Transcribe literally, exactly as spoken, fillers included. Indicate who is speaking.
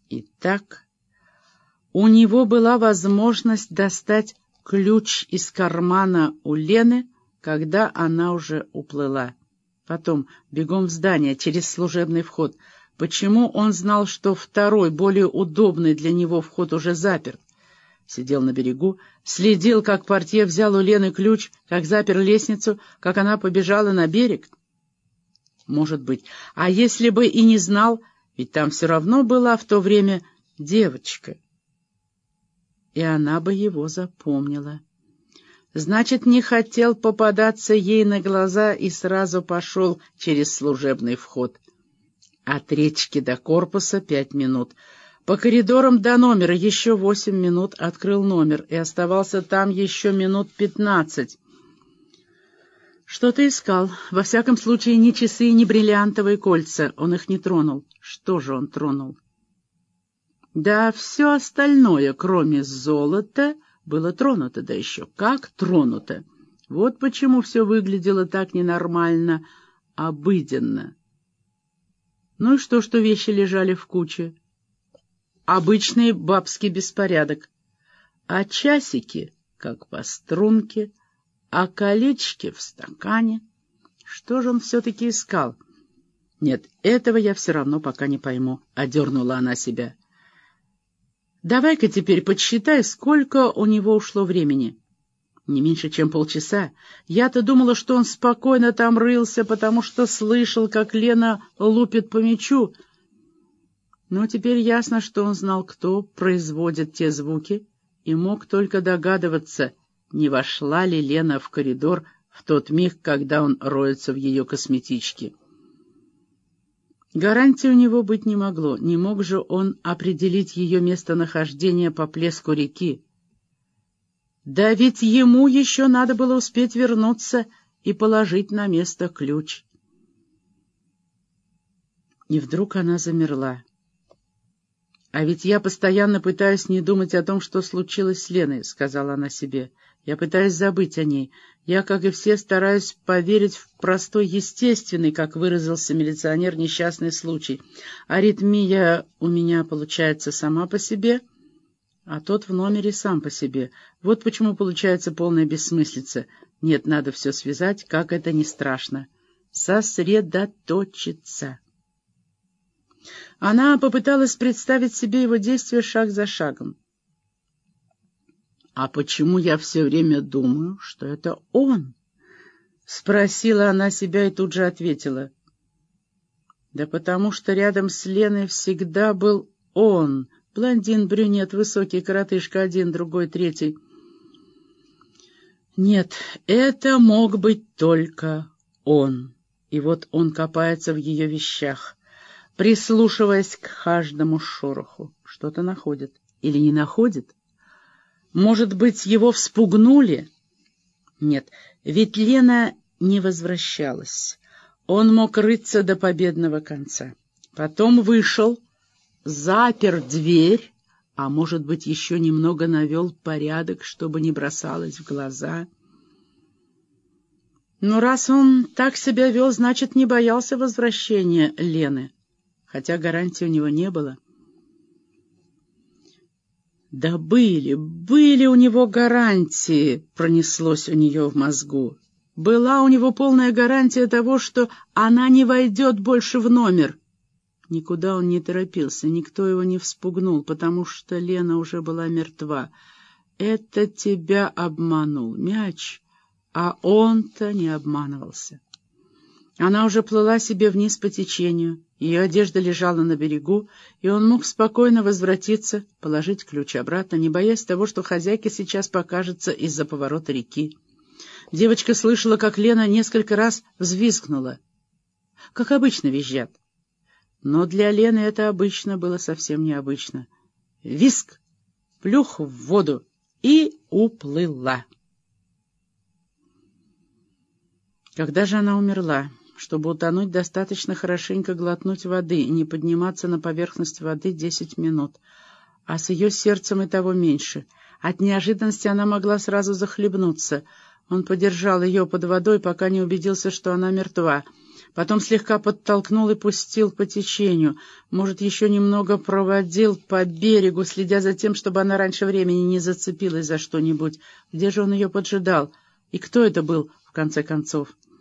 Speaker 1: Итак, у него была возможность достать ключ из кармана у Лены, когда она уже уплыла. Потом бегом в здание через служебный вход. Почему он знал, что второй, более удобный для него вход уже заперт? Сидел на берегу, следил, как портье взял у Лены ключ, как запер лестницу, как она побежала на берег. Может быть. А если бы и не знал, ведь там все равно была в то время девочка. И она бы его запомнила. Значит, не хотел попадаться ей на глаза и сразу пошел через служебный вход. От речки до корпуса пять минут. По коридорам до номера еще восемь минут, открыл номер и оставался там еще минут пятнадцать. Что-то искал. Во всяком случае, ни часы, ни бриллиантовые кольца. Он их не тронул. Что же он тронул? Да все остальное, кроме золота, было тронуто, да еще как тронуто. Вот почему все выглядело так ненормально, обыденно. Ну и что, что вещи лежали в куче? Обычный бабский беспорядок. А часики, как по струнке, а колечки в стакане. Что же он все-таки искал? Нет, этого я все равно пока не пойму, — одернула она себя. Давай-ка теперь подсчитай, сколько у него ушло времени. Не меньше, чем полчаса. Я-то думала, что он спокойно там рылся, потому что слышал, как Лена лупит по мячу. Но теперь ясно, что он знал, кто производит те звуки, и мог только догадываться, не вошла ли Лена в коридор в тот миг, когда он роется в ее косметичке. Гарантии у него быть не могло, не мог же он определить ее местонахождение по плеску реки. Да ведь ему еще надо было успеть вернуться и положить на место ключ. И вдруг она замерла. «А ведь я постоянно пытаюсь не думать о том, что случилось с Леной», — сказала она себе. «Я пытаюсь забыть о ней. Я, как и все, стараюсь поверить в простой, естественный, как выразился милиционер, несчастный случай. Аритмия у меня получается сама по себе, а тот в номере сам по себе. Вот почему получается полная бессмыслица. Нет, надо все связать, как это не страшно. Сосредоточиться». Она попыталась представить себе его действия шаг за шагом. «А почему я все время думаю, что это он?» — спросила она себя и тут же ответила. «Да потому что рядом с Леной всегда был он, блондин, брюнет, высокий коротышка, один, другой, третий. Нет, это мог быть только он. И вот он копается в ее вещах, прислушиваясь к каждому шороху. Что-то находит. Или не находит? Может быть, его вспугнули? Нет, ведь Лена не возвращалась. Он мог рыться до победного конца. Потом вышел, запер дверь, а может быть, еще немного навел порядок, чтобы не бросалось в глаза. Но раз он так себя вел, значит, не боялся возвращения Лены, хотя гарантии у него не было. Да были, были у него гарантии, пронеслось у нее в мозгу. Была у него полная гарантия того, что она не войдет больше в номер. Никуда он не торопился, никто его не вспугнул, потому что Лена уже была мертва. Это тебя обманул мяч, а он-то не обманывался. Она уже плыла себе вниз по течению, ее одежда лежала на берегу, и он мог спокойно возвратиться, положить ключ обратно, не боясь того, что хозяйка сейчас покажется из-за поворота реки. Девочка слышала, как Лена несколько раз взвизгнула, как обычно визжат. Но для Лены это обычно было совсем необычно. Визг, плюх в воду и уплыла. Когда же она умерла? Чтобы утонуть, достаточно хорошенько глотнуть воды и не подниматься на поверхность воды десять минут. А с ее сердцем и того меньше. От неожиданности она могла сразу захлебнуться. Он подержал ее под водой, пока не убедился, что она мертва. Потом слегка подтолкнул и пустил по течению. Может, еще немного проводил по берегу, следя за тем, чтобы она раньше времени не зацепилась за что-нибудь. Где же он ее поджидал? И кто это был, в конце концов?